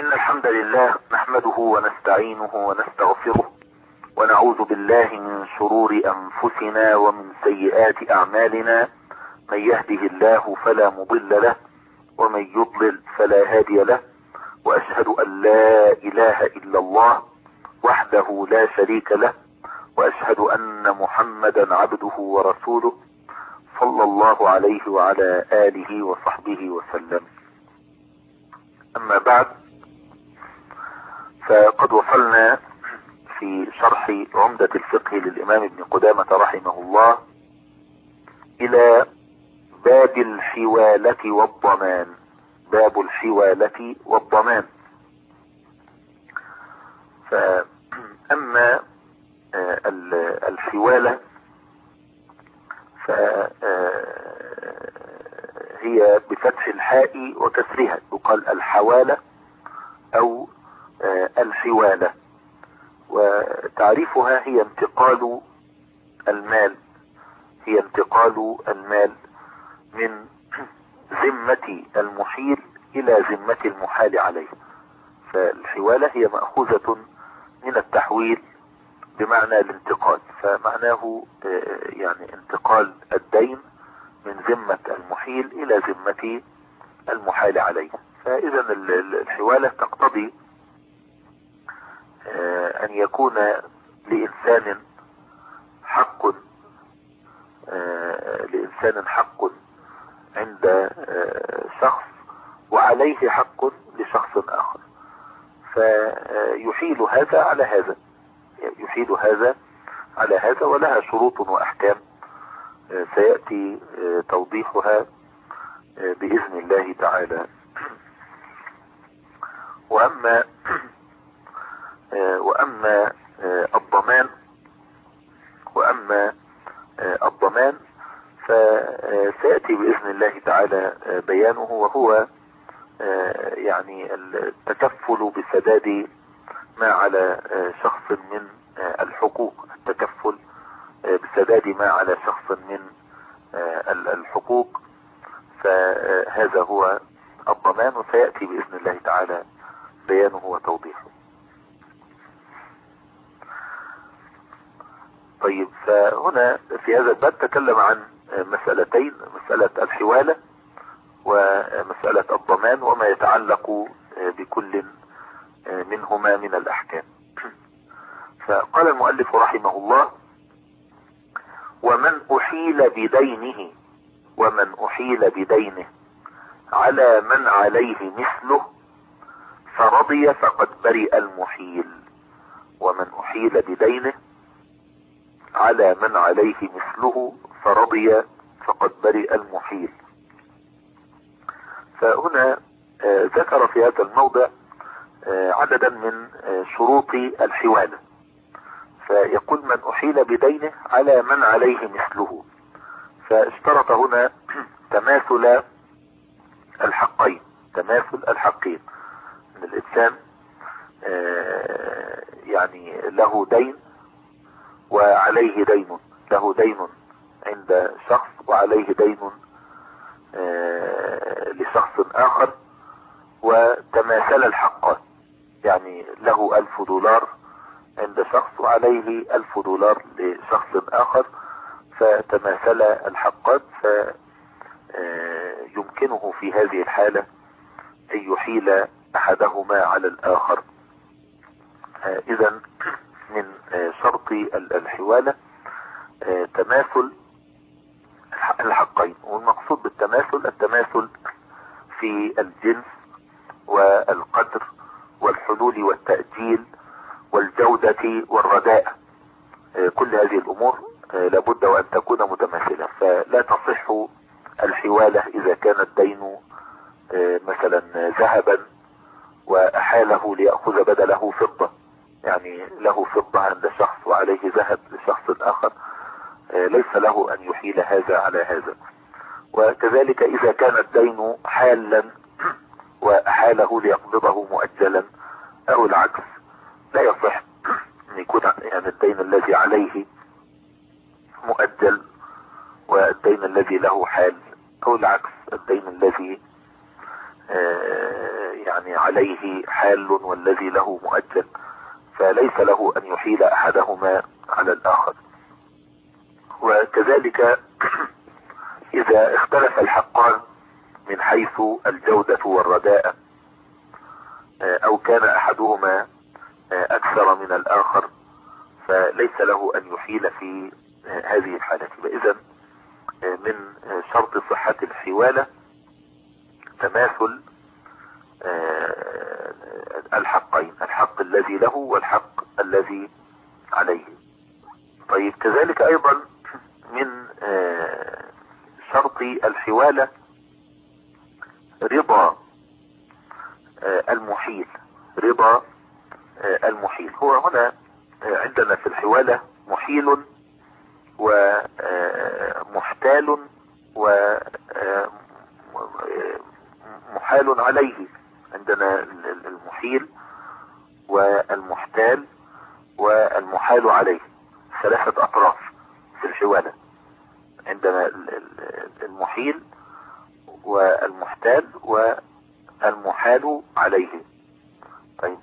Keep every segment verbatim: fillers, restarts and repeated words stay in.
إن الحمد لله نحمده ونستعينه ونستغفره ونعوذ بالله من شرور أنفسنا ومن سيئات أعمالنا. من يهده الله فلا مضل له ومن يضلل فلا هادي له، وأشهد أن لا إله إلا الله وحده لا شريك له، وأشهد أن محمدا عبده ورسوله صلى الله عليه وعلى آله وصحبه وسلم. أما بعد، فقد وصلنا في شرح عمدة الفقه للإمام ابن قدامة رحمه الله إلى باب الحوالة والضمان. باب الحوالة والضمان. فأما الحوالة فهي بفتح الحاء وكسرها، يقال الحوالة أو الحوالة. وتعريفها هي انتقال المال هي انتقال المال من ذمة المحيل إلى ذمة المحال عليه. فالحوالة هي مأخوذة من التحويل بمعنى الانتقال، فمعناه يعني انتقال الدين من ذمة المحيل إلى ذمة المحال عليه. فإذا الحوالة تقتضي أن يكون لإنسان حق لإنسان حق عند شخص وعليه حق لشخص آخر، فيحيل هذا على هذا يحيل هذا على هذا ولها شروط وأحكام سيأتي توضيحها بإذن الله تعالى. وأما وأما الضمان وأما الضمان فسيأتي بإذن الله تعالى بيانه، وهو يعني التكفل بسداد ما على شخص من الحقوق التكفل بسداد ما على شخص من الحقوق. فهذا هو الضمان، وسيأتي بإذن الله تعالى بيانه وتوضيحه. طيب، فهنا في هذا الباب تكلم عن مسألتين: مسألة الحوالة ومسألة الضمان وما يتعلق بكل منهما من الأحكام. فقال المؤلف رحمه الله: ومن أحيل بدينه ومن أحيل بدينه على من عليه مثله فرضي فقد برئ المحيل. ومن أحيل بدينه على من عليه مثله فرضي فقد برئ المحيل. فهنا ذكر في هذا الموضع عددا من شروط الحوالة. فيقول: من أحيل بدينه على من عليه مثله. فاشترط هنا تماثل الحقين تماثل الحقين ان الانسان يعني له دين وعليه دين له دين عند شخص وعليه دين لشخص آخر، وتماثل الحقان، يعني له ألف دولار عند شخص وعليه ألف دولار لشخص آخر، فتماثل الحقان، فيمكنه في هذه الحالة أن يحيل أحدهما على الآخر. إذن من شرط الحوالة تماثل الحقين. والمقصود بالتماثل التماثل في الجنس والقدر والحلول والتأجيل والجودة والرداء. كل هذه الأمور لابد وأن تكون متماثلة، فلا تصح الحوالة إذا كان الدين مثلا ذهبا وأحاله ليأخذ بدله فضة، يعني له فضة عند شخص وعليه ذهب لشخص آخر، ليس له أن يحيل هذا على هذا. وكذلك إذا كان الدين حالا وأحاله ليقبضه مؤجلا أو العكس، لا يصح أن يكون يعني الدين الذي عليه مؤجل والدين الذي له حال، أو العكس الدين الذي يعني عليه حال والذي له مؤجل، فليس له ان يحيل احدهما على الاخر. وكذلك اذا اختلف الحقان من حيث الجودة والرداءة، او كان احدهما اكثر من الاخر، فليس له ان يحيل في هذه الحالة. فاذا من شرط صحة الحوالة تماثل الحقين، الحق الذي له والحق الذي عليه. طيب كذلك ايضا من شرط الحوالة رضا المحيل. رضا المحيل هو هنا عندنا في الحوالة محيل ومحتال ومحال عليه. عندنا المحيل والمحتال والمحال عليه، ثلاثة اطراف في الحوالة. عندنا المحيل والمحتال والمحال عليه. طيب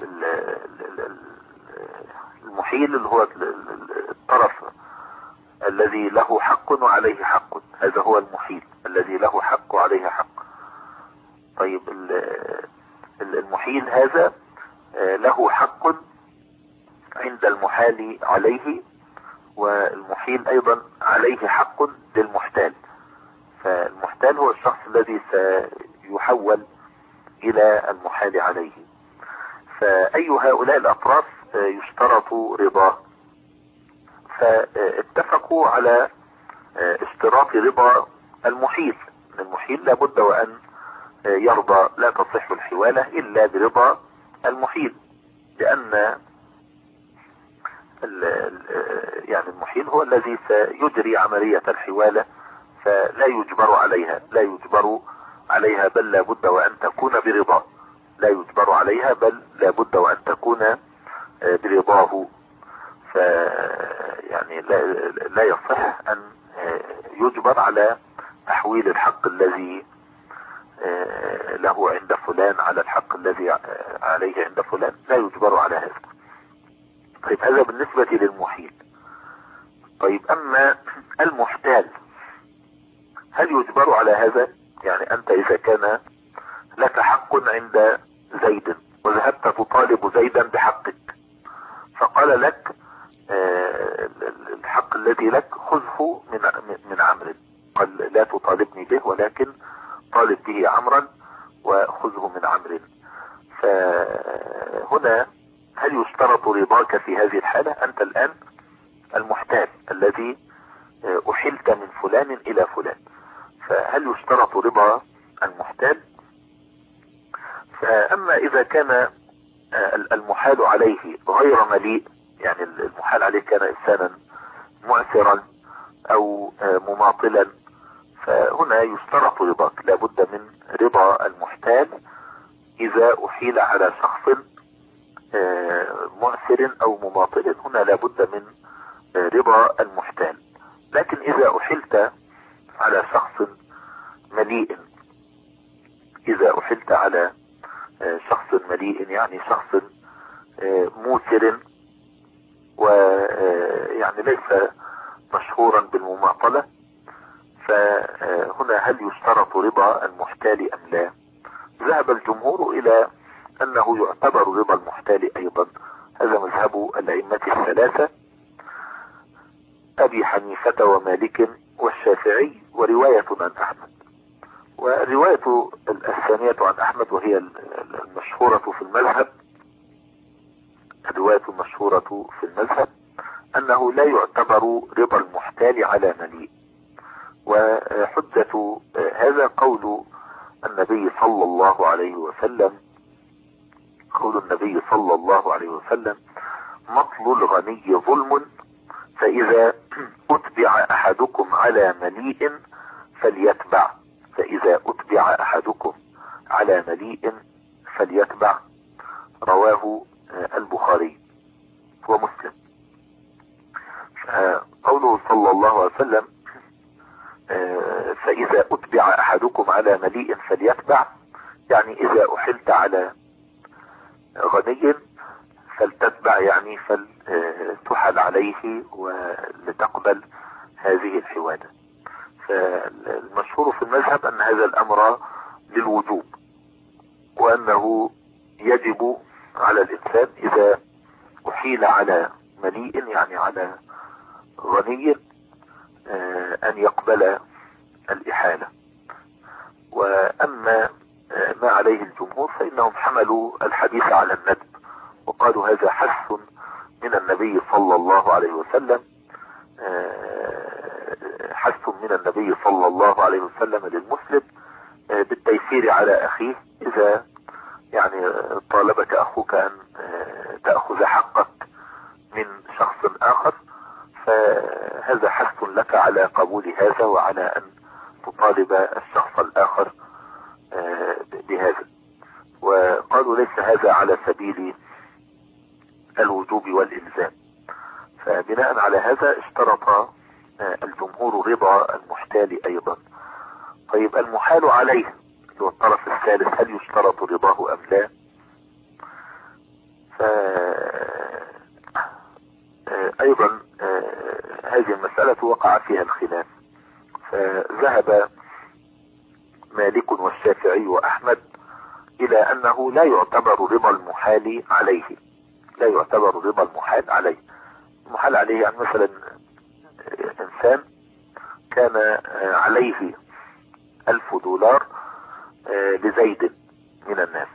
المحيل اللي هو الطرف الذي له حق وعليه حق، هذا هو المحيل الذي له حق وعليه حق. طيب المحيل هذا له حق عند المحال عليه، والمحيل ايضا عليه حق للمحتال. فالمحتال هو الشخص الذي سيحول الى المحال عليه. فاي هؤلاء الاطراف يشترط رضاه، فاتفقوا على اشتراط رضا المحيل. المحيل لابد وان يرضى، لا تصح الحوالة الا برضا المحيل، لان يعني المحيل هو الذي سيجري عملية الحوالة، فلا يجبر عليها لا يجبر عليها بل لابد وان تكون برضاه. لا يجبر عليها بل لابد وان تكون برضاه. ف يعني لا, لا يصح ان يجبر على تحويل الحق الذي له عند فلان على الحق الذي عليه عند فلان، لا يجبر على هذا. طيب هذا بالنسبة للمحيل. طيب اما المحتال هل يجبر على هذا؟ يعني انت اذا كان لك حق عند زيد وذهبت تطالب زيدا بحقك، فقال لك الحق الذي لك خذه من من عمرو، قال لا تطالبني به ولكن طالب به عمرا وخذه من عمرو. فهنا هل يشترط رضاك في هذه الحالة؟ انت الان المحتال الذي احلت من فلان الى فلان، فهل يشترط رضا المحتال؟ فاما اذا كان المحال عليه غير مليء، يعني المحال عليه كان انسانا معسرا او مماطلا، فهنا يشترط رضاك. لابد من رضا المحتال اذا احيل على شخص معسر او مماطل، هنا لابد من رضا المحتال. لكن اذا احلت على شخص مليء، اذا احلت على شخص مليء يعني شخص موسر ويعني ليس مشهورا بالمماطلة، فهنا هل يشترط رضا المحتال ام لا؟ ذهب الجمهور الى انه يعتبر رضا المحتال ايضا. هذا مذهب الائمة الثلاثة، ابي حنيفة ومالك والشافعي ورواية عن احمد. والرواية الثانية عن احمد وهي المشهورة في المذهب، الرواية المشهورة في المذهب انه لا يعتبر رضا المحتال على مليء. وحجة هذا قول النبي صلى الله عليه وسلم قول النبي صلى الله عليه وسلم: مطل الغني ظلم، فإذا أتبع أحدكم على مليء فليتبع فإذا أتبع أحدكم على مليء فليتبع. رواه البخاري ومسلم. قوله صلى الله عليه وسلم فإذا أتبع أحدكم على مليء فليتبع، يعني إذا أحلت على غني فلتتبع، يعني فلتحل عليه ولتقبل هذه الحوالة. فالمشهور في المذهب أن هذا الأمر للوجوب، وأنه يجب على الإنسان إذا أحيل على مليء يعني على غني أن يقبل الإحالة. وأما ما عليه الجمهور فإنهم حملوا الحديث على الندب، وقالوا هذا حث من النبي صلى الله عليه وسلم، حث من النبي صلى الله عليه وسلم للمسلم بالتيسير على أخيه إذا يعني طالبك أخوك أن تأخذ حقك من شخص آخر، فهذا حث لك على قبول هذا وعلى أن تطالب الشخص الآخر بهذا. وقالوا ليس هذا على سبيل الوجوب والإلزام. فبناء على هذا اشترط الجمهور رضا المحتال أيضا. طيب المحال عليه اللي هو الطرف الثالث هل يشترط رضاه أم لا؟ فأيضا هذه المسألة وقع فيها الخلاف، فذهب مالك والشافعي وأحمد إلى أنه لا يعتبر رضا المحال عليه، لا يعتبر رضا المحال عليه. المحال عليه يعني مثلا إنسان كان عليه ألف دولار لزيد من الناس،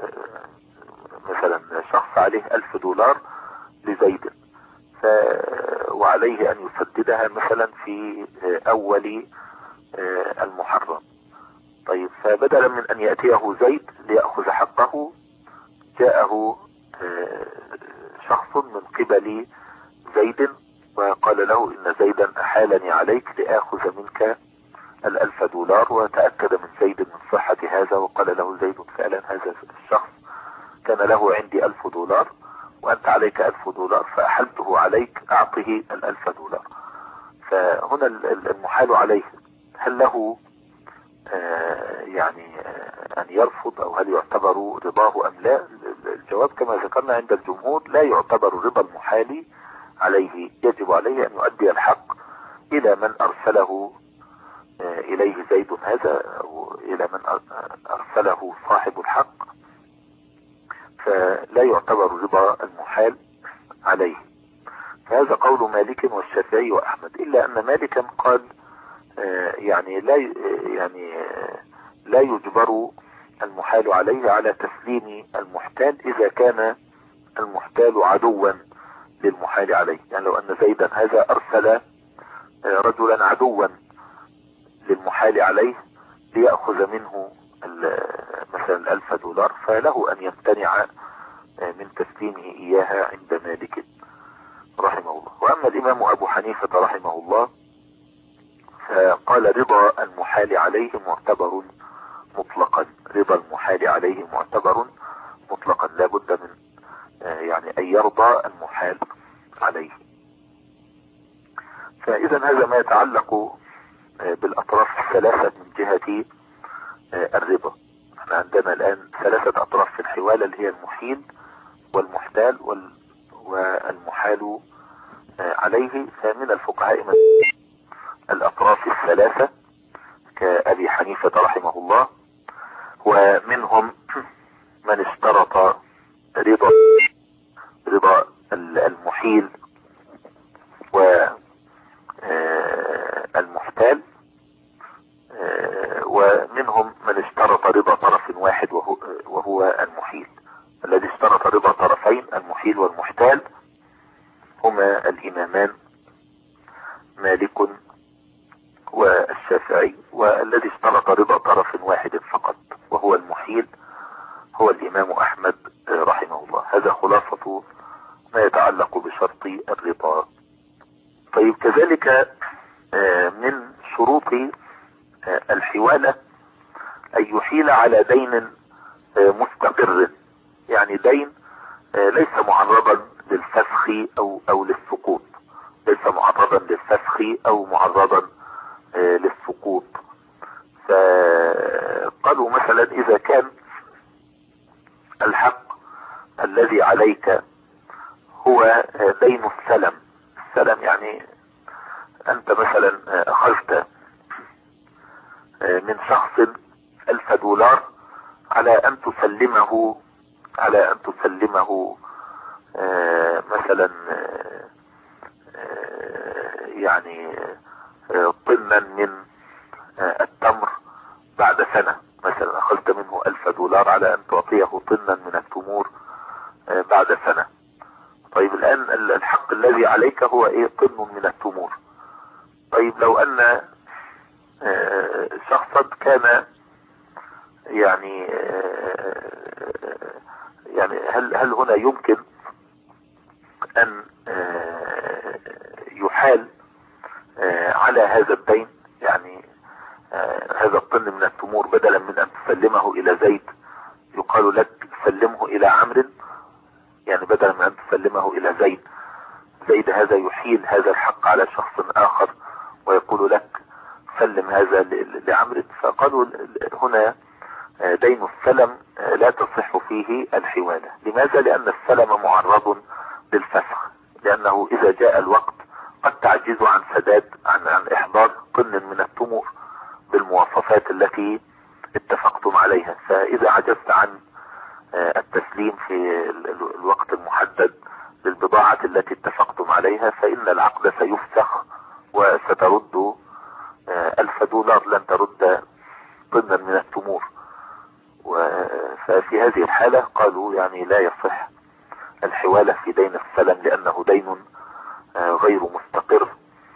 مثلا شخص عليه ألف دولار لزيد ف... وعليه أن يسددها مثلا في أول المحرم. طيب فبدلا من أن يأتيه زيد ليأخذ حقه جاءه شخص من قبل زيد وقال له إن زيدا أحالني عليك لآخذ منك الألف دولار، وتأكد من زيد من صحة هذا وقال له زيد فعلا هذا الشخص كان له عندي ألف دولار وأنت عليك ألف دولار فأحلته عليك أعطه الألف دولار. فهنا المحال عليه هل له آه يعني آه أن يرفض أو هل يعتبر رضاه أم لا؟ الجواب كما ذكرنا عند الجمهور لا يعتبر رضا المحال عليه، يجب عليه أن يؤدي الحق إلى من أرسله آه إليه زيد هذا أو إلى من أرسله صاحب الحق، فلا يعتبر رضا المحال عليه. فهذا قول مالك والشافعي وأحمد، إلا أن مالكا قال آه يعني لا يعني آه لا يجبر المحال عليه على تسليم المحتال إذا كان المحتال عدوا للمحال عليه. يعني لو أن زيدا هذا أرسل آه رجلا عدوا للمحال عليه ليأخذ منه مثلا الألف دولار فله أن يمتنع من تسليمه إياها عند مالك رحمه الله. وأما الإمام أبو حنيفة رحمه الله فقال رضا المحال عليه معتبر مطلقا، رضا المحال عليه معتبر مطلقا، لا بد من يعني أن يرضى المحال عليه. فإذا هذا ما يتعلق بالأطراف الثلاثة من جهة الرضا. احنا عندنا الآن ثلاثة أطراف في الحوالة اللي هي المحيل والمحتال والمحال عليه. فمن الفقهاء من الأطراف الثلاثة كأبي حنيفة رحمه الله، ومنهم من اشترط رضا رضا المحيل والمحتال، ومنهم من اشترط رضا طرف واحد وهو, وهو المحيل. الذي اشترط رضا طرفين المحيل والمحتال هما الإمامان مالك والشافعي، والذي اشترط رضا طرف واحد فقط وهو المحيل هو الإمام أحمد رحمه الله. هذا خلاصة ما يتعلق بشرط الرضا. طيب كذلك من شروط الحوالة أن يحيل على دين مستقر، يعني دين ليس معرضا للفسخ أو أو للسقوط، ليس معرضا للفسخ أو معرضا للسقوط. فقالوا مثلا إذا كان الحق الذي عليك هو دين السلم. السلم يعني انت مثلا اخذت من شخص الف دولار على ان تسلمه على ان تسلمه مثلا يعني طنا من التمر بعد سنة. مثلا اخذت منه الف دولار على ان تعطيه طنا من التمور بعد سنة. طيب الان الحق الذي عليك هو ايه؟ طن من التمور. طيب لو ان شخصا كان يعني يعني هل هل هنا يمكن ان يحال على هذا الدين؟ يعني هذا الطن من التمور بدلا من ان تسلمه الى زيد يقال لك سلمه الى عمرو، يعني بدلا من ان تسلمه الى زيد، زيد هذا يحيل هذا الحق على شخص اخر ويقول لك سلم هذا لعمرو. فقالوا هنا دين السلم لا تصح فيه الحوالة. لماذا؟ لان السلم معرض للفسخ، لانه اذا جاء الوقت قد تعجز عن سداد عن, عن احضار طن من التمور بالمواصفات التي اتفقتم عليها. فاذا عجزت عن التسليم في الوقت المحدد للبضاعة التي اتفقتم عليها فإن العقد سيفسخ وسترد ألف دولار، لن ترد طنا من التمور. ففي هذه الحالة قالوا يعني لا يصح الحوالة في دين السلم لأنه دين غير مستقر.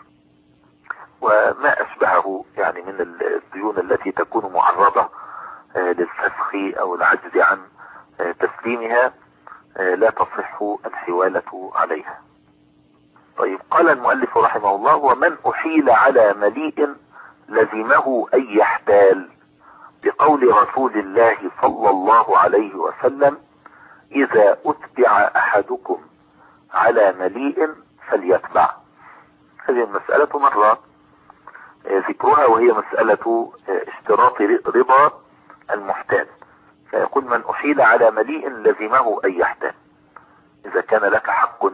وما أشبهه يعني من الديون التي تكون معرضة للفسخ أو العجز عن تسليمها لا تصح الحوالة عليها. طيب قال المؤلف رحمه الله: ومن أحيل على مليء لزمه أن يحتال، بقول رسول الله صلى الله عليه وسلم: إذا أتبع أحدكم على مليء فليتبع. هذه المسألة مرة ذكرها، وهي مسألة اشتراط رضا المحتال. فيقول: من أحيل على مليء لزمه أن يحتال. إذا كان لك حق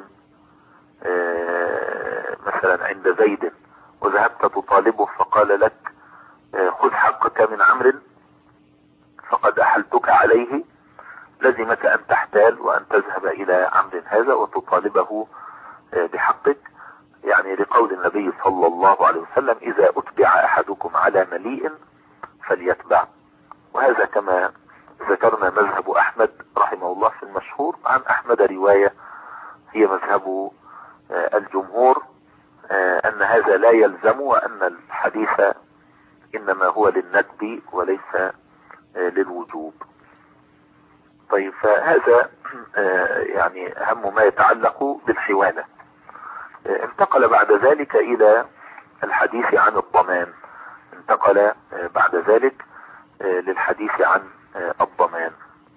مثلا عند زيد وذهبت تطالبه فقال لك خذ حقك من عمرو فقد أحلتك عليه، لزمك أن تحتال وأن تذهب إلى عمرو هذا وتطالبه بحقك، يعني لقول النبي صلى الله عليه وسلم: إذا أتبع أحدكم على مليء فليتبع. وهذا كما ذكرنا مذهب أحمد رحمه الله في المشهور. عن أحمد رواية هي مذهب الجمهور أن هذا لا يلزم، وأن الحديث إنما هو للندب وليس للوجوب. طيب فهذا يعني أهم ما يتعلق بالحوالة. انتقل بعد ذلك إلى الحديث عن الضمان. انتقل بعد ذلك للحديث عن الضمان.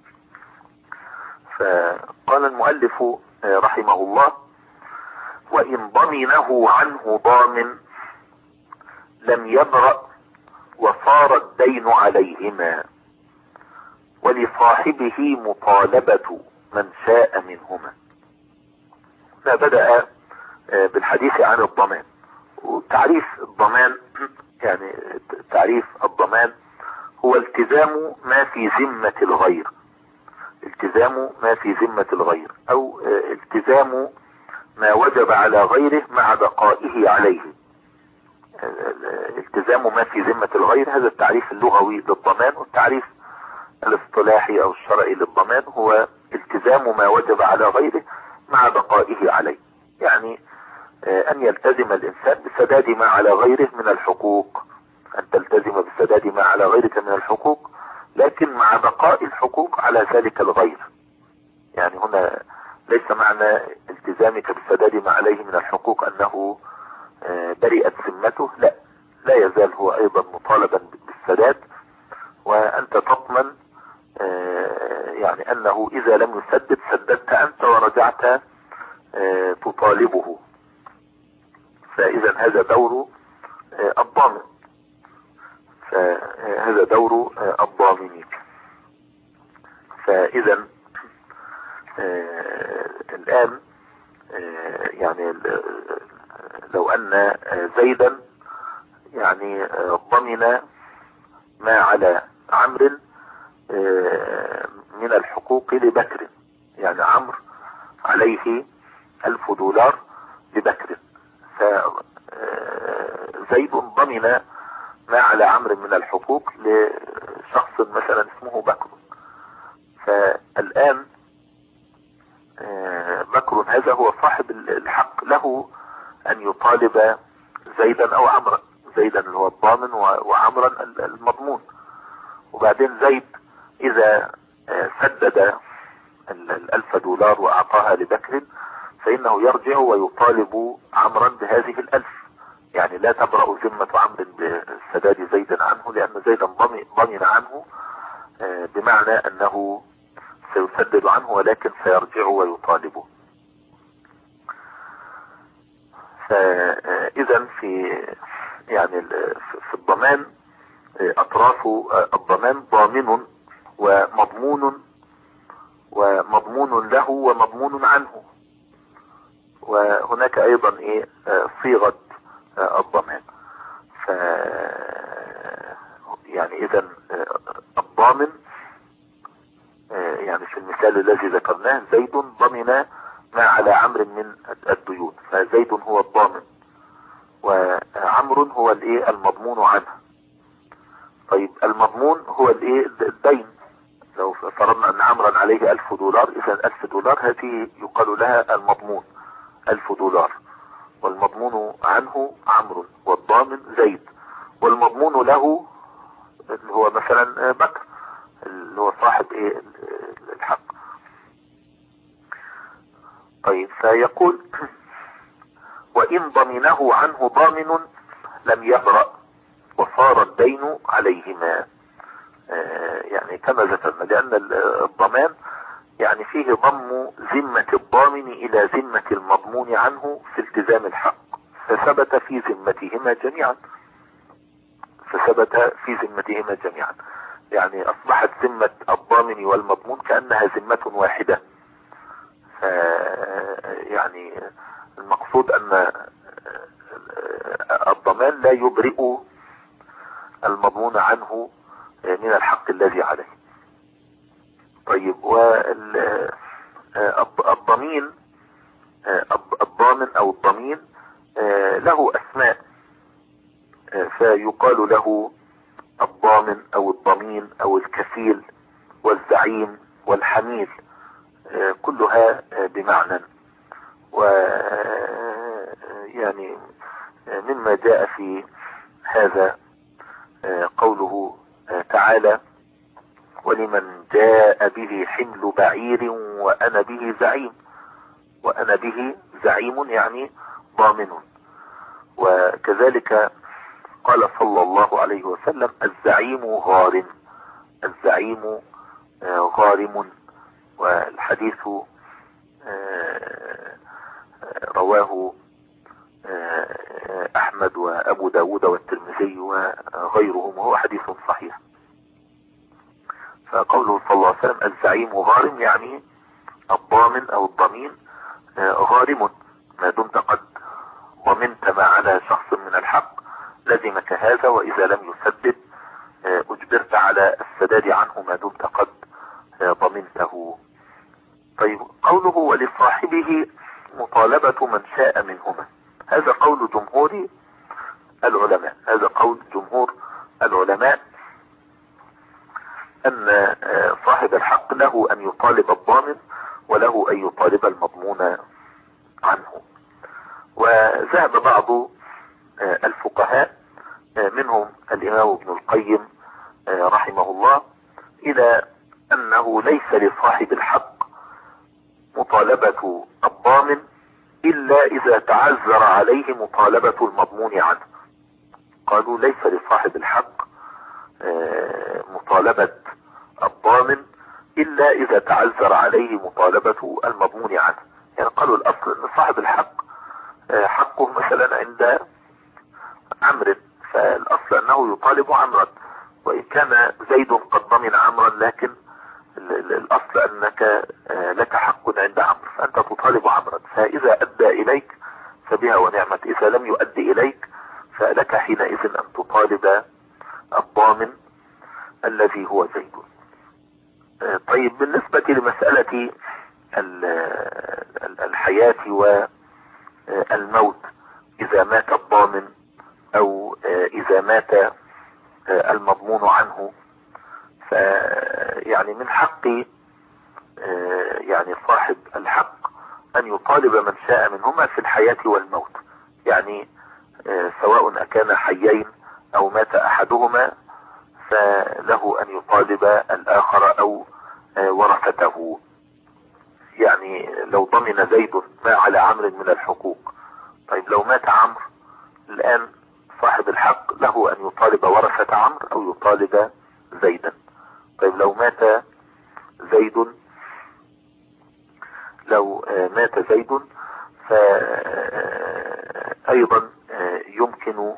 فقال المؤلف رحمه الله: وإن ضمنه عنه ضامن لم يبرأ وصار الدين عليهما، ولصاحبه مطالبة من شاء منهما. فبدأ بالحديث عن الضمان. وتعريف الضمان يعني تعريف الضمان هو التزام ما في ذمة الغير، التزام ما في ذمة الغير او التزام ما وجب على غيره مع بقائه عليه. التزام ما في ذمة الغير هذا التعريف اللغوي للضمان. والتعريف الاصطلاحي او الشرعي للضمان هو التزام ما وجب على غيره مع بقائه عليه، يعني ان يلتزم الانسان بسداد ما على غيره من الحقوق، ان تلتزم بسداد ما على غيرك من الحقوق لكن مع بقاء الحقوق على ذلك الغير. يعني هنا ليس معنى التزامك بسداد ما عليه من الحقوق انه برئت ذمته، لا، لا يزال هو ايضا مطالبا بالسداد، وانت تضمن يعني انه اذا لم يسدد سددت انت ورجعت تطالبه. فاذا هذا دور الضامن، فهذا دور الضامنين. فاذا آه الآن آه يعني لو أن زيدا يعني ضمن ما على عمرو من الحقوق لبكر، يعني عمرو عليه ألف دولار لبكر، فزيد ضمن ما على عمرو من الحقوق لشخص مثلا اسمه بكر. فالآن بكر هذا هو صاحب الحق، له أن يطالب زيدا أو عمرا، زيدا اللي هو الضامن وعمرا المضمون. وبعدين زيد إذا سدد الألف دولار وأعطاها لبكر فإنه يرجع ويطالب عمرا بهذه الألف، يعني لا تبرأ ذمة عمرو بسداد زيد عنه، لأن زيدا ضمن عنه بمعنى أنه سيسدد عنه ولكن سيرجع ويطالبه. فإذا في يعني في الضمان أطراف الضمان ضامن ومضمون ومضمون له ومضمون عنه، وهناك أيضا إيه صيغة الضمان. ف يعني إذا الضامن يعني في المثال الذي ذكرناه زيد ضمن ما على عمرو من الديون، فزيد هو الضامن وعمرو هو الايه المضمون عنه. طيب المضمون هو الايه الدين، لو فرضنا ان عمرا عليه ألف دولار، اذا ألف دولار هذه يقال لها المضمون ألف دولار، والمضمون عنه عمرو والضامن زيد، والمضمون له اللي هو مثلا بكر اللي هو صاحب ايه الحق. طيب فيقول وإن ضمنه عنه ضامن لم يبرأ وصار الدين عليهما. آه يعني كما ذكرنا، لأن الضمان يعني فيه ضم ذمة الضامن إلى ذمة المضمون عنه في التزام الحق، فثبت في ذمتهما جميعا فثبت في ذمتهما جميعا يعني أصبحت ذمة الضامن والمضمون كأنها ذمة واحدة. يعني المقصود أن الضمان لا يبرئ المضمون عنه من الحق الذي عليه. طيب والضمين الضامن أو الضمين له أسماء، فيقال له الضامن أو الضمين أو الكفيل والزعيم والحميل، كلها بمعنى. ويعني مما جاء في هذا قوله تعالى ولمن جاء به حمل بعير وأنا به زعيم، وأنا به زعيم يعني ضامن. وكذلك قال صلى الله عليه وسلم الزعيم غارم، الزعيم غارم. والحديث رواه أحمد وأبو داود والترمذي وغيرهم وهو حديث صحيح. فقوله صلى الله عليه وسلم الزعيم غارم يعني الضامن أو الضمين غارم، ما دمت قد ضمنت ما على شخص من الحق لزمك هذا، وإذا لم يسدد أجبرت على السداد عنه ما دمت قد ضمنته. طيب قوله ولصاحبه مطالبة من شاء منهما، هذا قول جمهور العلماء، هذا قول جمهور العلماء أن صاحب الحق له أن يطالب الضامن وله أن يطالب المضمون عنه. وذهب بعض الفقهاء منهم الإمام ابن القيم رحمه الله إلى أنه ليس لصاحب الحق مطالبة الضامن إلا إذا تعذر عليه مطالبة المضمون عنه. قالوا ليس لصاحب الحق مطالبة الضامن إلا إذا تعذر عليه مطالبة المضمون عنه. يعني قالوا الأصل أن صاحب الحق حقه مثلا عند عمرو، فالأصل أنه يطالب عمرا، وإن كان زيد قد ضمن عمرا لكن الأصل أنك لك حق يطالب عمرا، فإذا أدى إليك فبها ونعمت، إذا لم يؤدي إليك فلك حينئذ أن تطالب الضامن الذي هو زيد. طيب بالنسبة لمسألة الحياة والموت، إذا مات الضامن أو إذا مات المضمون عنه، فيعني من حق يعني صاحب الحق أن يطالب من شاء منهما في الحياة والموت، يعني سواء أكان حيين أو مات أحدهما فله أن يطالب الآخر أو ورثته. يعني لو ضمن زيد ما على عمرو من الحقوق، طيب لو مات عمرو الآن صاحب الحق له أن يطالب ورثة عمرو أو يطالب زيدا. طيب لو مات زيد لو مات زيد فأيضا يمكن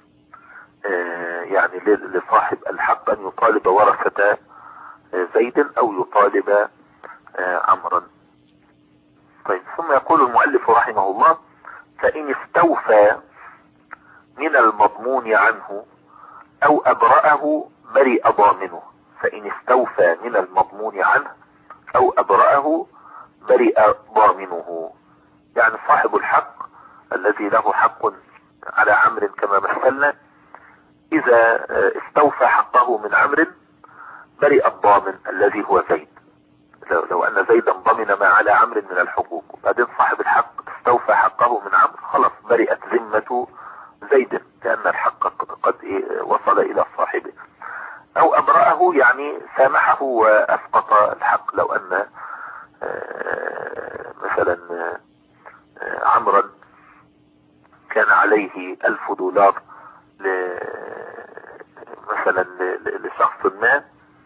يعني لصاحب الحق أن يطالب ورثة زيد أو يطالب عمرا. طيب ثم يقول المؤلف رحمه الله: فإن استوفى من المضمون عنه أو أبرأه برئ ضامنه. فإن استوفى من المضمون عنه أو أبرأه برئ ضامنه، يعني صاحب الحق الذي له حق على عمرو كما مثلنا، إذا استوفى حقه من عمرو برئ الضامن الذي هو زيد. لو, لو أن زيدا ضمن ما على عمرو من الحقوق وبعدين صاحب الحق استوفى حقه من عمرو، خلاص برئت ذمة زيد لأن الحق قد وصل إلى صاحبه. أو أبرأه يعني سامحه وأسقط الحق. لو أن مثلا عمرا كان عليه ألف دولار مثلا لشخص ما،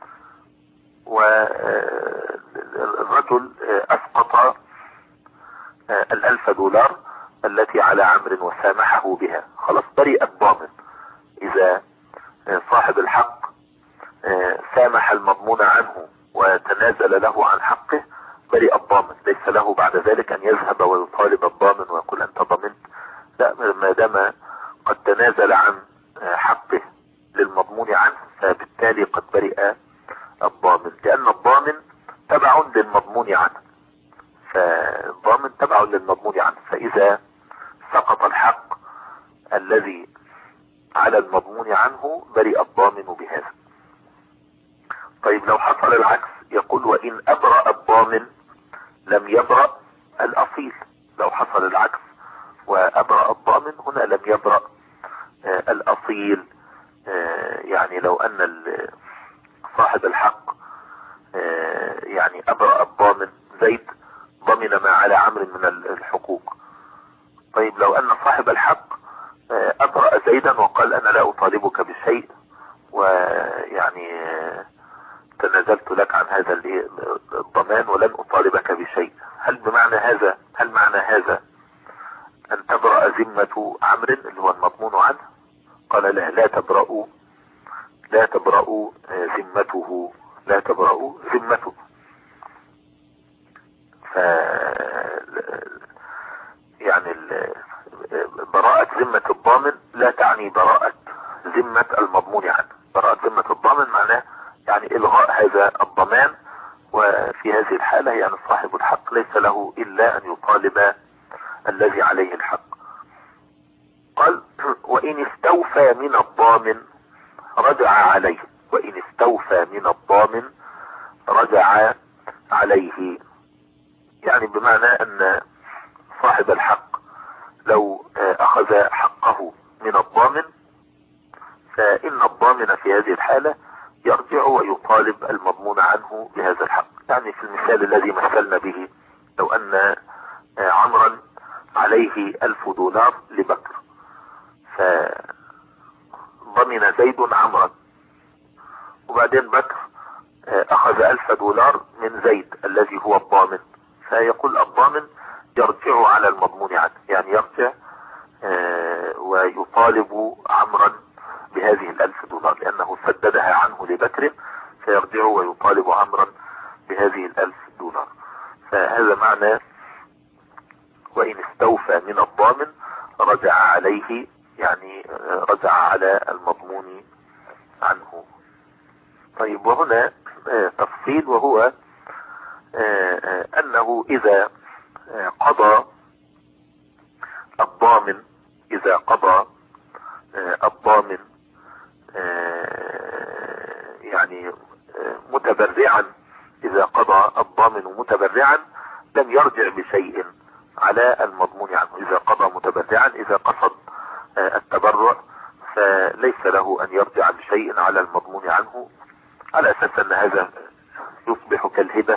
والرجل أسقط الألف دولار التي على عمرو وسامحه بها، خلاص برئ الضامن. إذا صاحب الحق سامح المضمون عنه وتنازل له عن حقه برئ الضامن، ليس له بعد ذلك أن يذهب ويطالب الضامن ويقول أنت ضمنت، لا، ما دام قد تنازل عن حقه للمضمون عنه فبالتالي قد برئ الضامن، لأن الضامن تبع للمضمون عنه، فالضامن تبع للمضمون عنه، فإذا سقط الحق الذي على المضمون عنه برئ الضامن بهذا. طيب لو حصل العكس يقول: وإن أبرأ الضامن لم يبرأ الأصيل. لو حصل العكس وأبرأ الضامن هنا لم يبرأ آه الأصيل. آه يعني لو أن صاحب الحق آه يعني أبرأ الضامن زيد ضمن ما على عمرو من الحقوق. طيب لو أن صاحب الحق آه أبرأ زيدا وقال أنا لا أطالبك بشيء ويعني آه تنازلت لك عن هذا الضمان ولن أطالبك بشيء، هل بمعنى هذا هل معنى هذا أن تبرأ ذمة عمرو اللي هو المضمون عنه؟ قال لا، لا تبرأ لا تبرأ ذمته لا تبرأ ذمته. ف يعني براءة ذمة الضامن لا تعني براءة ذمة المضمون عنه. براءة ذمة الضامن معناه يعني إلغاء هذا الضمان، وفي هذه الحالة يعني صاحب الحق ليس له إلا أن يطالب الذي عليه الحق. قال: وإن استوفى من الضامن رجع عليه. وإن استوفى من الضامن رجع عليه، يعني بمعنى أن صاحب الحق لو أخذ حقه من الضامن فإن الضامن في هذه الحالة يرجع ويطالب المضمون عنه بهذا الحق. يعني في المثال الذي مثلنا به، لو أن عمرا عليه ألف دولار لبكر، فضمن زيد عمرا، وبعدين بكر أخذ ألف دولار من زيد الذي هو الضامن، فيقول الضامن يرجع على المضمون عنه، يعني يرجع ويطالب عمرا بهذه الألف دولار لأنه سددها عنه لبكر، فيرجع ويطالب عمرا بهذه الألف دولار. فهذا معنى وإن استوفى من الضامن رجع عليه، يعني رجع على المضمون عنه. طيب، وهنا تفصيل، وهو أنه إذا قضى الضامن إذا قضى الضامن يعني متبرعا إذا قضى الضامن متبرعا لم يرجع بشيء على المضمون عنه. إذا قضى متبرعا، إذا قصد التبرع، فليس له أن يرجع بشيء على المضمون عنه، على أساس أن هذا يصبح كالهبة.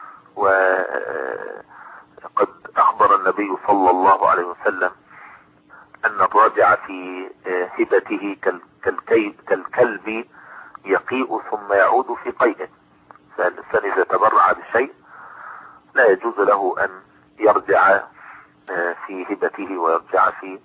وقد أخبر النبي صلى الله عليه وسلم أن الراجع في هبته كالكلب يقيء ثم يعود في قيئه. فالإنسان إذا تبرع بشيء لا يجوز له أن يرجع في هبته ويرجع في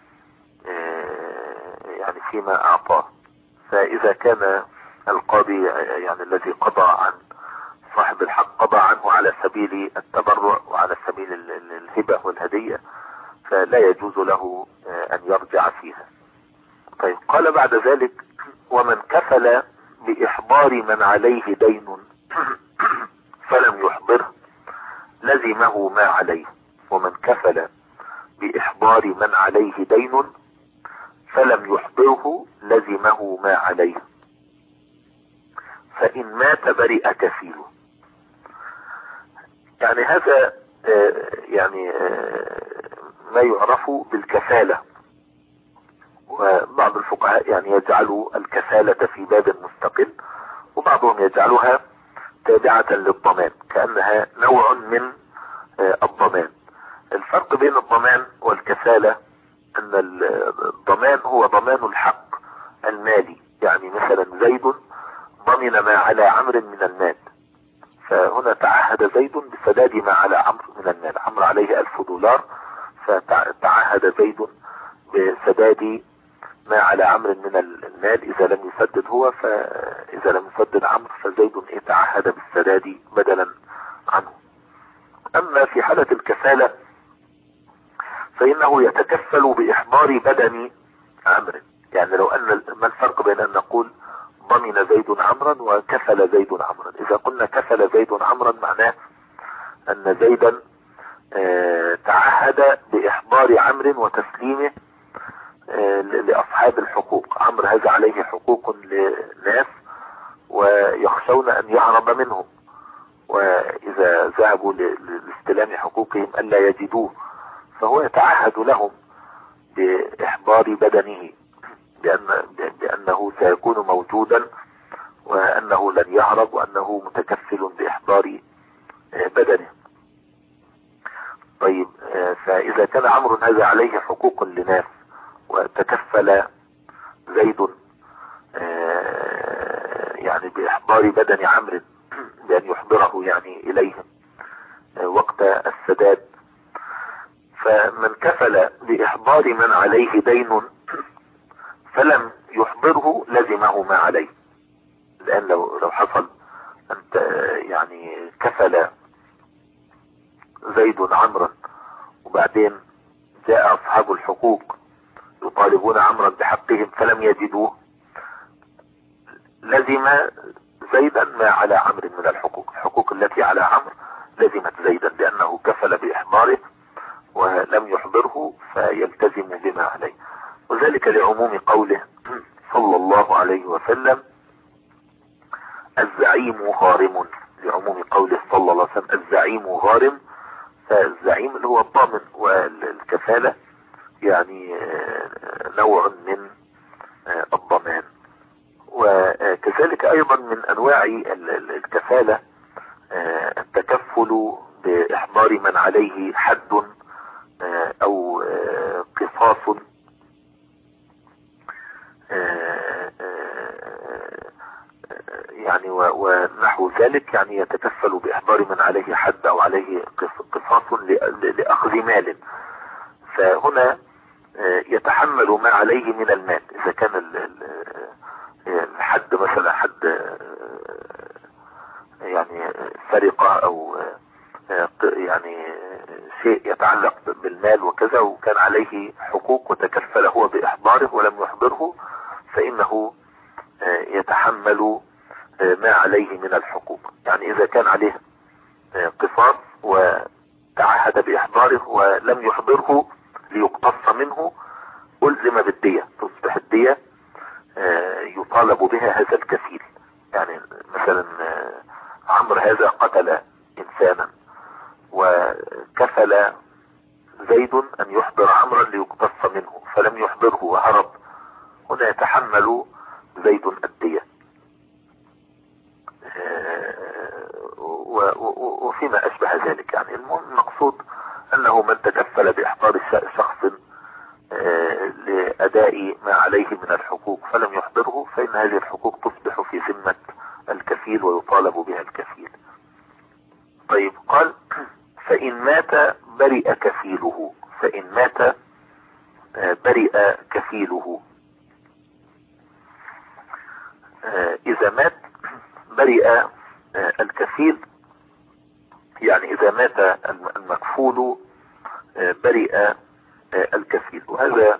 يعني فيما أعطاه. فإذا كان القاضي يعني الذي قضى عن صاحب الحق قضى عنه على سبيل التبرع وعلى سبيل الهبة والهدية، فلا يجوز له أن يرجع فيها. طيب، قال بعد ذلك: ومن كفل بإحضار من عليه دين فلم يحضره لزمه ما عليه. ومن كفل بإحضار من عليه دين فلم يحضره لزمه ما عليه، فإن مات برئ كفيله. يعني هذا يعني ما يعرف بالكفالة. وبعض الفقهاء يعني يجعلوا الكفالة في باب مستقل، وبعضهم يجعلها تابعة للضمان، كأنها نوع من الضمان. الفرق بين الضمان والكفالة أن الضمان هو ضمان الحق المالي. يعني مثلا زيد ضمن ما على عمرو من المال، فهنا تعهد زيد بسداد ما على عمرو من المال. عمرو عليه ألف دولار، فتعهد زيد بسداد ما على عمرو من المال. إذا لم يسدد هو، فإذا لم يسدد عمرو فزيد تعهد بالسداد بدلا عنه. أما في حالة الكفالة فإنه يتكفل بإحضار بدن عمرو. يعني لو أن ما الفرق بين أن نقول ضمن زيد عمرا وكفل زيد عمرا؟ إذا قلنا كفل زيد عمرا معناه أن زيدا اه تعهد بإحضار عمرو وتسليمه اه لأصحاب الحقوق. عمرو هذا عليه حقوق لناس ويخشون أن يهرب منهم، وإذا ذهبوا لاستلام حقوقهم ألا يجدوه، فهو يتعهد لهم بإحضار بدنه بأن بأنه سيكون موجودا، وأنه لن يهرب، وأنه متكفل بإحضار بدنه. طيب، فإذا كان عمرو هذا عليه حقوق لناس وتكفل زيد يعني بإحضار بدن عمرو بأن يحضره يعني إليهم وقت السداد، فمن كفل بإحضار من عليه دين فلم يحضره لزمه ما عليه. لأن لو لو حصل أنت يعني كفل زيد عمرا وبعدين جاء أصحاب الحقوق يطالبون عمرا بحقهم فلم يجدوه، لزم زيدا ما على عمرو من الحقوق. الحقوق التي على عمرو لزمت زيدا لأنه كفل بإحضاره ولم يحضره، فيلتزم بما عليه. وذلك لعموم قوله صلى الله عليه وسلم: الزعيم غارم. لعموم قوله صلى الله عليه وسلم: الزعيم غارم. فالزعيم اللي هو الضامن، والكفالة يعني نوع من الضمان. وكذلك أيضا من أنواع الكفالة التكفل بإحضار من عليه حد أو قصاص، يعني ونحو ذلك. يعني يتكفل بإحضار من عليه حد أو عليه قصاص لأخذ مال، فهنا يتحمل ما عليه من المال. إذا كان الحد مثلا حد يعني سرقة أو يعني شيء يتعلق بالمال وكذا وكان عليه حقوق وتكفل هو بإحضاره ولم يحضره، فإنه يتحمل ما عليه من الحقوق. يعني إذا كان عليه قصاص وتعهد بإحضاره ولم يحضره ليقتص منه ألزم بالدية، تصبح الدية يطالب بها هذا الكفيل. يعني مثلا عمرو هذا قتل إنسانا وكفل زيد أن يحضر عمرا ليقتص منه فلم يحضره وهرب، هنا يتحمل زيد الدية. وفيما أشبه ذلك. يعني المقصود أنه من تكفل بإحضار شخص لأداء ما عليه من الحقوق فلم يحضره فإن هذه الحقوق تصبح في ذمة الكفيل ويطالب بها الكفيل. طيب قال فإن مات برئ كفيله، فإن مات برئ كفيله. إذا مات برئ الكفيل، يعني إذا مات المكفول برئ الكفيل. وهذا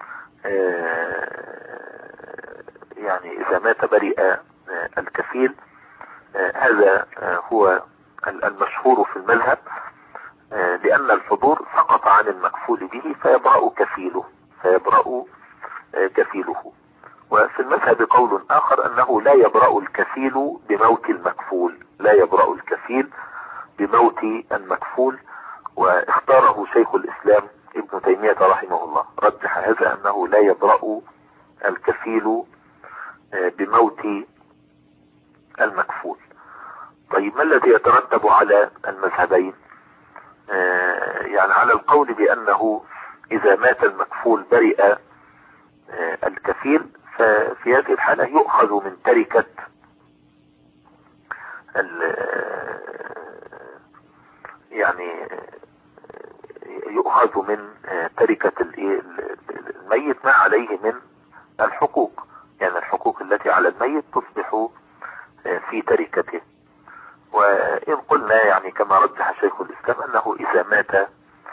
يعني إذا مات برئ الكفيل هذا هو المشهور في المذهب، لأن الحضور سقط عن المكفول به فيبرأ كفيله فيبرأ كفيله. وفي المذهب قول آخر أنه لا يبرأ الكفيل بموت المكفول، لا يبرأ الكفيل بموت المكفول. واختاره شيخ الإسلام ابن تيمية رحمه الله، رجح هذا أنه لا يبرأ الكفيل بموت المكفول. طيب ما الذي يترتب على المذهبين؟ يعني على القول بأنه إذا مات المكفول برئ الكفيل، ففي هذه الحالة يؤخذ من تركة يعني يؤخذ من تركة الميت ما عليه من الحقوق. يعني الحقوق التي على الميت تصبح في تركته. وإن قلنا يعني كما رجح شيخ الإسلام أنه إذا مات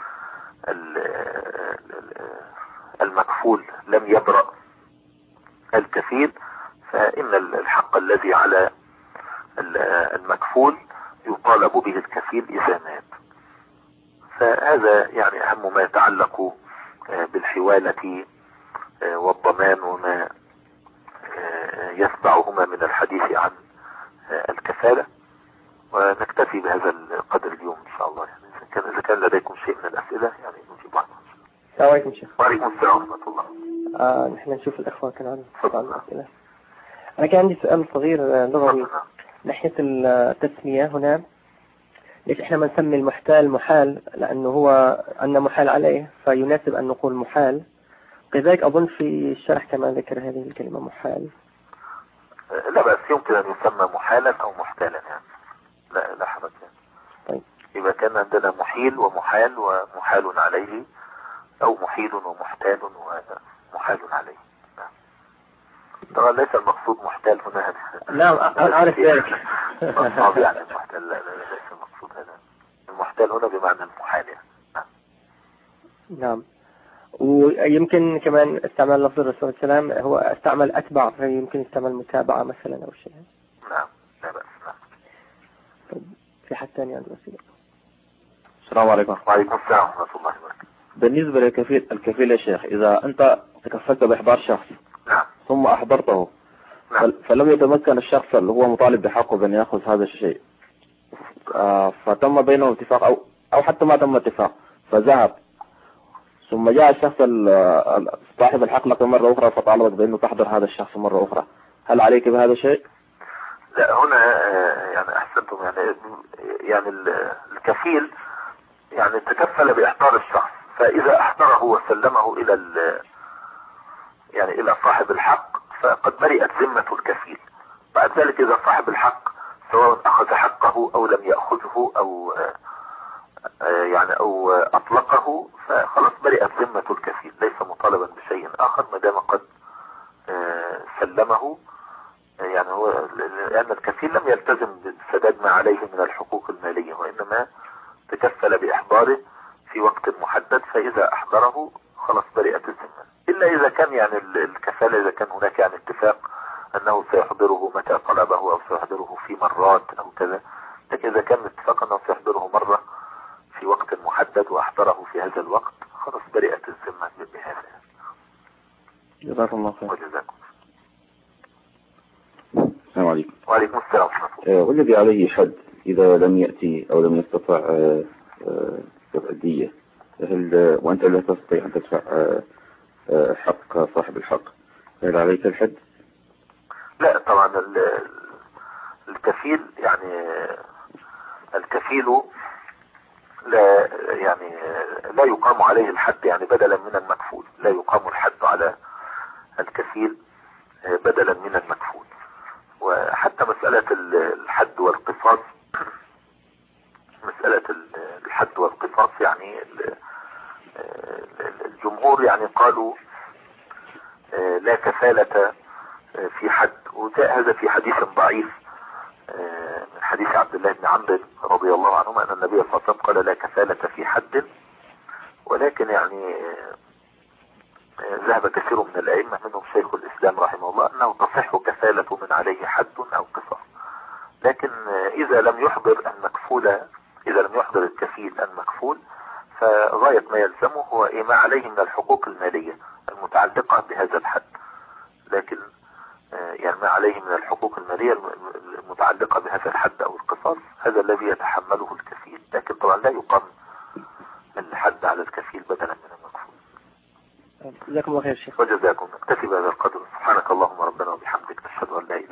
المكفول لم يبرأ الكفيل فإن الحق الذي على المكفول يطالب به الكفيل إذا مات. فهذا يعني أهم ما يتعلق بالحوالة والضمان وما يتبعهما من الحديث عن الكفالة. ونكتفي بهذا القدر اليوم إن شاء الله. يعني إذا كان, إذا كان لديكم شيء من الأسئلة يعني نجيب عنها. السلام عليكم شيخ. وعليكم السلام ورحمة الله. آه نحن نشوف الأخوة كان عندهم الأسئلة. أنا كان عندي سؤال صغير لغوي ناحية التسمية هنا. ليش إحنا ما نسمي المحتال محال؟ لأنه هو أن محال عليه فيناسب أن نقول محال. كذلك أظن في الشرح كما ذكر هذه الكلمة محال. لا بس يمكن أن يسمى محالا أو محتالا يعني. لا لا حرج يعني. طيب. إذا كان عندنا محيل ومحال ومحال عليه أو محيل ومحتال ومحال عليه. طبعا ليس المقصود محتال هنا. نعم أنا عارف ذلك. يعني المحتال لا لا ليس المقصود هذا. المحتال هنا بمعنى المحال يعني. نعم. ويمكن كمان استعمال لفظ الرسول صلى الله عليه وسلم هو استعمل أتبع، فيمكن يستعمل متابعة مثلا أو شيء. نعم لا بأس. نعم. طيب في حد ثاني عنده أسئلة؟ السلام عليكم. وعليكم السلام ورحمة الله وبركاته. بالنسبة للكفيل الكفيل يا شيخ، إذا أنت تكفلت بإحضار شخص نعم. ثم أحضرته نعم. فلم يتمكن الشخص اللي هو مطالب بحقه بأن يأخذ هذا الشيء، فتم بينهم اتفاق أو أو حتى ما تم اتفاق فذهب، ثم جاء الشخص صاحب الحق لك مرة أخرى فطالبك بأنه تحضر هذا الشخص مرة أخرى، هل عليك بهذا الشيء؟ لا هنا يعني أحسنتم. يعني يعني الكفيل يعني تكفل بإحضار الشخص، فإذا أحضره وسلمه إلى يعني إلى صاحب الحق فقد برئت ذمة الكفيل. بعد ذلك إذا صاحب الحق سواء أخذ حقه أو لم يأخذه أو يعني أو أطلقه فخلاص برئت ذمة الكفيل، ليس مطالبا بشيء آخر ما دام قد سلمه. يعني هو لأن الكفيل لم يلتزم بسداد ما عليه من الحقوق المالية، وإنما تكفل بإحضاره في وقت محدد، فإذا أحضره خلاص برئت الذمة، إلا إذا كان يعني الكفالة إذا كان هناك يعني اتفاق أنه سيحضره متى طلبه أو سيحضره في مرات أو كذا. لكن إذا كان اتفاق أنه سيحضره مرة في وقت محدد وأحضره في هذا الوقت خلاص برئت الذمة بهذا. جزاكم الله خير. وجزاكم. السلام عليكم. وعليكم السلام ورحمة الله. والذي عليه حد إذا لم يأتي أو لم يستطع دفع الدية، هل وأنت لا تستطيع أن تدفع حق صاحب الحق، هل عليك الحد؟ لا طبعا الكفيل يعني الكفيل لا يعني لا يقام عليه الحد يعني بدلا من المكفول، لا يقام الحد على الكفيل بدلا من المكفول. وحتى مسألة الحد والقصاص، مسألة الحد والقصاص يعني الجمهور يعني قالوا لا كفالة في حد، وجاء هذا في حديث ضعيف من حديث عبد الله بن عمرو رضي الله عنهما أن النبي صلى الله عليه وسلم قال لا كفالة في حد. ولكن يعني ذهب كثير من الأئمة منهم شيخ الإسلام رحمه الله أنه تصح كفالة من عليه حد أو قصاص. لكن إذا لم يحضر المكفول، إذا لم يحضر الكفيل المكفول، فغاية ما يلزمه هو ما عليه من الحقوق المالية المتعلقة بهذا الحد. لكن يعني ما عليه من الحقوق المالية المتعلقة بهذا الحد أو القصاص هذا الذي يتحمله الكفيل. لكن طبعا لا يقام الحد على الكفيل بدلا من المكفول. جزاكم الله خير شيخ. وجزاكم. نكتفي بهذا القدر. سبحانك اللهم ربنا وبحمدك، نشهد أن لا إله